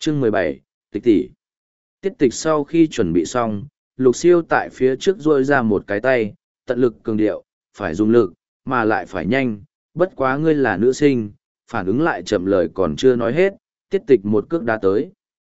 Chương 17, Tịch tỷ. Tiết tịch sau khi chuẩn bị xong, Lục Siêu tại phía trước duỗi ra một cái tay, tận lực cường điệu, phải dùng lực, mà lại phải nhanh, bất quá ngươi là nữ sinh, phản ứng lại chậm lời còn chưa nói hết, tiết tịch một cước đá tới.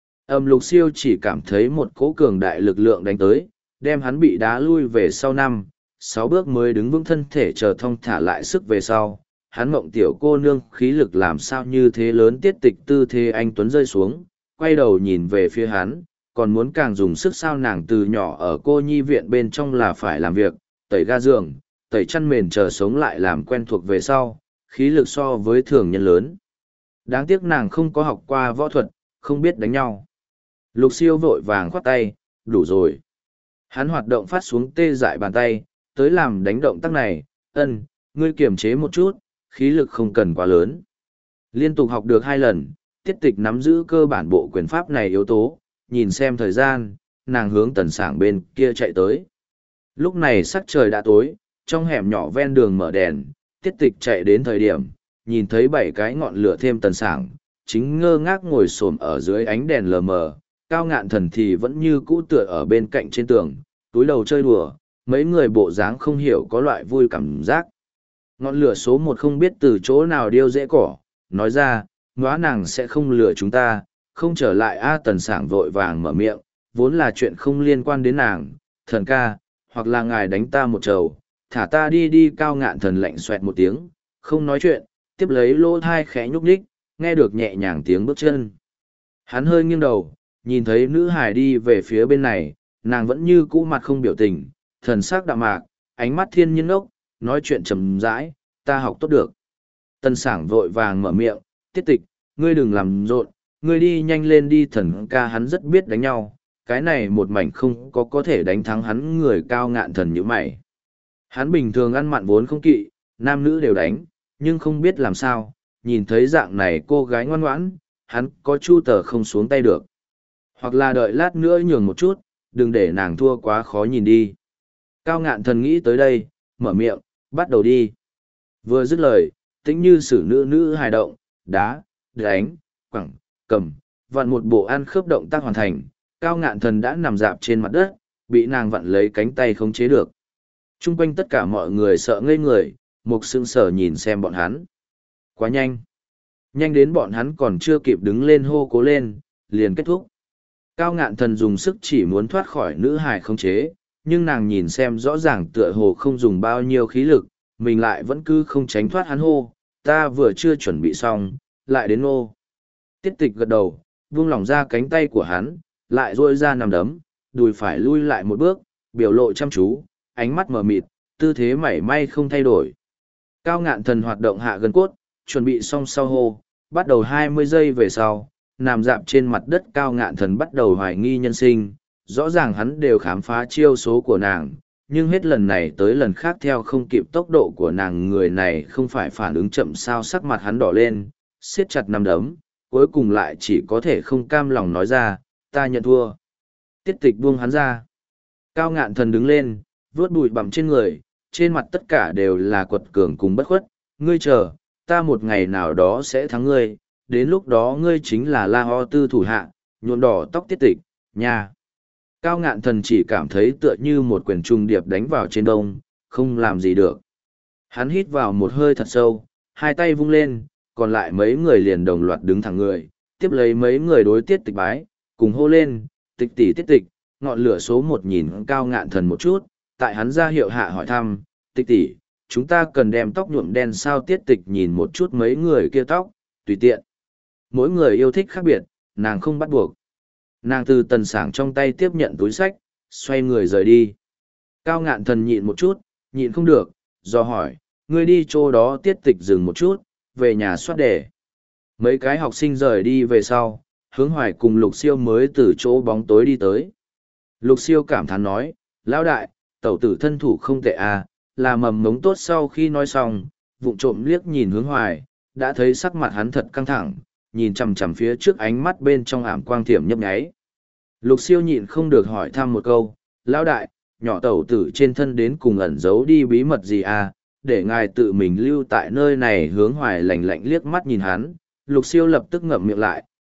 Lục Siêu chỉ cảm thấy một cỗ cường đại lực lượng đánh tới, đem hắn bị đá lui về sau 5, 6 bước mới đứng vững thân thể chờ thong thả lại sức về sau. Hắn mộng tiểu cô nương khí lực làm sao như thế lớn, tiết tịch tư thế anh Tuấn rơi xuống, quay đầu nhìn về phía hắn, còn muốn càng dùng sức sao, nàng từ nhỏ ở cô nhi viện bên trong là phải làm việc, tẩy ga giường, tẩy chăn mền chờ sống lại làm quen thuộc về sau, khí lực so với thường nhân lớn. Đáng tiếc nàng không có học qua võ thuật, không biết đánh nhau. Lục Siêu vội vàng khoát tay, đủ rồi. Hắn hoạt động phát xuống tê dại bàn tay, tới làm đánh động tác này, ngươi kiềm chế một chút, khí lực không cần quá lớn. Liên tục học được 2 lần, tiết tịch nắm giữ cơ bản bộ quyền pháp này yếu tố, nhìn xem thời gian, nàng hướng Tần Sảng bên kia chạy tới. Lúc này sắc trời đã tối, trong hẻm nhỏ ven đường mở đèn, tiết tịch chạy đến thời điểm, nhìn thấy 7 cái ngọn lửa thêm Tần Sảng, chính ngơ ngác ngồi xổm ở dưới ánh đèn lờ mờ, Cao Ngạn Thần thì vẫn như cũ tựa ở bên cạnh trên tường, túi đầu chơi đùa, mấy người bộ dáng không hiểu có loại vui cảm giác. Ngọn lửa số 1 không biết từ chỗ nào điêu dễ cỏ, nói ra, ngóa nàng sẽ không lừa chúng ta, không trở lại a. Tần Sảng vội vàng mở miệng, vốn là chuyện không liên quan đến nàng, thần ca, hoặc là ngài đánh ta một trầu, thả ta đi đi. Cao Ngạn Thần lạnh xoẹt một tiếng, không nói chuyện, tiếp lấy lỗ thai khẽ nhúc nhích, nghe được nhẹ nhàng tiếng bước chân. Hắn hơi nghiêng đầu, nhìn thấy nữ hài đi về phía bên này, nàng vẫn như cũ mặt không biểu tình, thần sắc đạm mạc, ánh mắt thiên nhiên ốc, nói chuyện trầm rãi, ta học tốt được. Tần Sảng vội vàng mở miệng, tiết tịch, ngươi đừng làm rộn, ngươi đi nhanh lên đi. Thần ca hắn rất biết đánh nhau, cái này một mảnh không có thể đánh thắng hắn. Người Cao Ngạn Thần như mày. Hắn bình thường ăn mặn vốn không kỵ, nam nữ đều đánh, nhưng không biết làm sao, nhìn thấy dạng này cô gái ngoan ngoãn, hắn có chu tờ không xuống tay được. Hoặc là đợi lát nữa nhường một chút, đừng để nàng thua quá khó nhìn đi. Cao Ngạn Thần nghĩ tới đây, mở miệng, bắt đầu đi. Vừa dứt lời, tĩnh như sử nữ hài động, đá, đánh, quẳng, cầm, vặn một bộ ăn khớp động tác hoàn thành. Cao Ngạn Thần đã nằm dạp trên mặt đất, bị nàng vặn lấy cánh tay khống chế được. Trung quanh tất cả mọi người sợ ngây người, Mục Sững Sờ nhìn xem bọn hắn. Quá nhanh. Nhanh đến bọn hắn còn chưa kịp đứng lên hô cố lên, liền kết thúc. Cao Ngạn Thần dùng sức chỉ muốn thoát khỏi nữ hài khống chế, nhưng nàng nhìn xem rõ ràng tựa hồ không dùng bao nhiêu khí lực, mình lại vẫn cứ không tránh thoát hắn hô, ta vừa chưa chuẩn bị xong, lại đến ô. Tiết tịch gật đầu, buông lỏng ra cánh tay của hắn, lại duỗi ra nằm đấm, đùi phải lui lại một bước, biểu lộ chăm chú, ánh mắt mờ mịt, tư thế mảy may không thay đổi. Cao Ngạn Thần hoạt động hạ gân cốt, chuẩn bị xong sau hô, bắt đầu 20 giây về sau, nằm dạp trên mặt đất. Cao Ngạn Thần bắt đầu hoài nghi nhân sinh, rõ ràng hắn đều khám phá chiêu số của nàng, nhưng hết lần này tới lần khác theo không kịp tốc độ của nàng. Người này không phải phản ứng chậm sao? Sắc mặt hắn đỏ lên, siết chặt nắm đấm, cuối cùng lại chỉ có thể không cam lòng nói ra, ta nhận thua. Tiết tịch buông hắn ra. Cao Ngạn Thần đứng lên, vuốt bụi bặm trên người, trên mặt tất cả đều là quật cường cùng bất khuất. Ngươi chờ, ta một ngày nào đó sẽ thắng ngươi, đến lúc đó ngươi chính là La Ho Tư thủ hạ, nhuộm đỏ tóc tiết tịch, nha. Cao Ngạn Thần chỉ cảm thấy tựa như một quyền trung điệp đánh vào trên đông, không làm gì được. Hắn hít vào một hơi thật sâu, hai tay vung lên, còn lại mấy người liền đồng loạt đứng thẳng người, tiếp lấy mấy người đối tiết tịch bái, cùng hô lên, tịch tỷ tiết tịch. Ngọn lửa số 1 nhìn Cao Ngạn Thần một chút, tại hắn ra hiệu hạ hỏi thăm, tịch tỷ, chúng ta cần đem tóc nhuộm đen sao? Tiết tịch nhìn một chút mấy người kia tóc, tùy tiện. Mỗi người yêu thích khác biệt, nàng không bắt buộc. Nàng từ Tần Sảng trong tay tiếp nhận túi sách, xoay người rời đi. Cao Ngạn Thần nhịn một chút, nhịn không được, do hỏi, ngươi đi chỗ đó? Tiết tịch dừng một chút, về nhà soát đề. Mấy cái học sinh rời đi về sau, Hướng Hoài cùng Lục Siêu mới từ chỗ bóng tối đi tới. Lục Siêu cảm thán nói, lão đại, tẩu tử thân thủ không tệ à, là mầm mống tốt. Sau khi nói xong, vụng trộm liếc nhìn Hướng Hoài, đã thấy sắc mặt hắn thật căng thẳng, nhìn chằm chằm phía trước, ánh mắt bên trong ảm quang thiểm nhấp nháy. Lục Siêu nhịn không được hỏi thăm một câu, lão đại, nhỏ tẩu tử trên thân đến cùng ẩn giấu đi bí mật gì à, để ngài tự mình lưu tại nơi này. Hướng Hoài lạnh lạnh liếc mắt nhìn hắn, Lục Siêu lập tức ngậm miệng lại,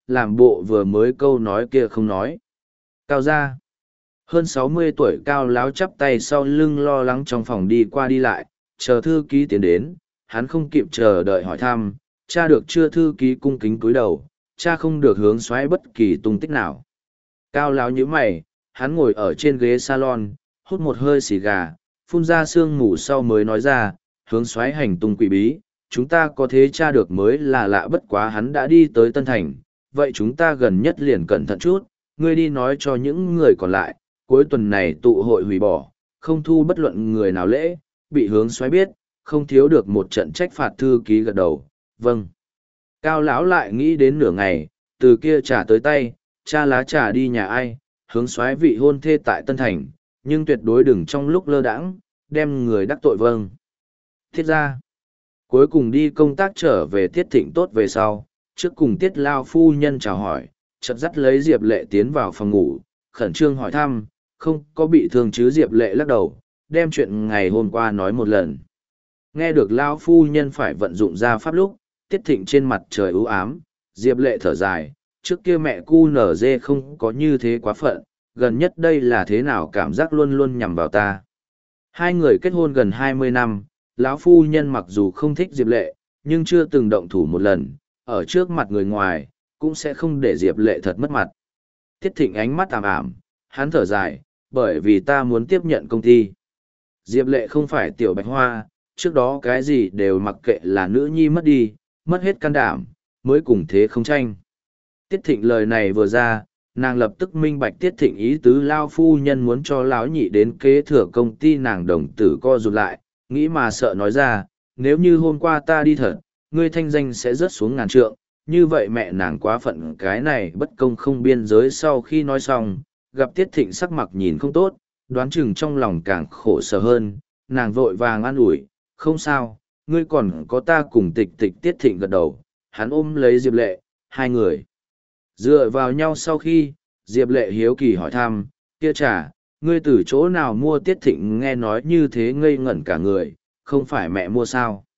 làm bộ vừa mới câu nói kia không nói. Cao gia. Hơn 60 tuổi Cao Láo chắp tay sau lưng lo lắng trong phòng đi qua đi lại, chờ thư ký tiến đến, hắn không kịp chờ đợi hỏi thăm, cha được chưa? Thư ký cung kính cúi đầu, cha không được hướng xoáy bất kỳ tung tích nào. Cao Láo nhíu mày, hắn ngồi ở trên ghế salon, hút một hơi xì gà, phun ra sương mù sau mới nói ra, hướng xoáy hành tung quỷ bí, chúng ta có thế tra được mới là lạ, bất quá hắn đã đi tới Tân Thành, vậy chúng ta gần nhất liền cẩn thận chút, ngươi đi nói cho những người còn lại, cuối tuần này tụ hội hủy bỏ, không thu bất luận người nào lễ, bị hướng xoáy biết, không thiếu được một trận trách phạt. Thư ký gật đầu, vâng. Cao lão lại nghĩ đến nửa ngày, từ kia trả tới tay, cha lá trà đi nhà ai, hướng xoáy vị hôn thê tại Tân Thành, nhưng tuyệt đối đừng trong lúc lơ đãng đem người đắc tội. Vâng. Thiết ra, cuối cùng đi công tác trở về Tiết Thịnh tốt về sau, trước cùng Tiết Lao phu nhân chào hỏi, chợt dắt lấy Diệp Lệ tiến vào phòng ngủ, khẩn trương hỏi thăm, không có bị thương chứ? Diệp Lệ lắc đầu, đem chuyện ngày hôm qua nói một lần. Nghe được Lao phu nhân phải vận dụng ra pháp lúc, Tiết Thịnh trên mặt trời ưu ám, Diệp Lệ thở dài, trước kia mẹ cu nở dê không có như thế quá phận, gần nhất đây là thế nào, cảm giác luôn luôn nhằm vào ta. Hai người kết hôn gần 20 năm, lão phu nhân mặc dù không thích Diệp Lệ, nhưng chưa từng động thủ một lần, ở trước mặt người ngoài, cũng sẽ không để Diệp Lệ thật mất mặt. Tiết Thịnh ánh mắt ảm ảm, hắn thở dài, bởi vì ta muốn tiếp nhận công ty. Diệp Lệ không phải tiểu bạch hoa, trước đó cái gì đều mặc kệ, là nữ nhi mất đi, mất hết can đảm, mới cùng thế không tranh. Tiết Thịnh lời này vừa ra, nàng lập tức minh bạch Tiết Thịnh ý tứ. Lao phu nhân muốn cho lão nhị đến kế thừa công ty, nàng đồng tử co rụt lại, nghĩ mà sợ nói ra, nếu như hôm qua ta đi thật, ngươi thanh danh sẽ rớt xuống ngàn trượng, như vậy mẹ nàng quá phận, cái này bất công không biên giới. Sau khi nói xong, gặp Tiết Thịnh sắc mặt nhìn không tốt, đoán chừng trong lòng càng khổ sở hơn, nàng vội vàng an ủi, không sao, ngươi còn có ta cùng Tịch Tịch. Tiết Thịnh gật đầu, hắn ôm lấy Diệp Lệ, hai người dựa vào nhau. Sau khi Diệp Lệ hiếu kỳ hỏi thăm, kia trà, ngươi từ chỗ nào mua? Tiết Thịnh nghe nói như thế ngây ngẩn cả người, không phải mẹ mua sao?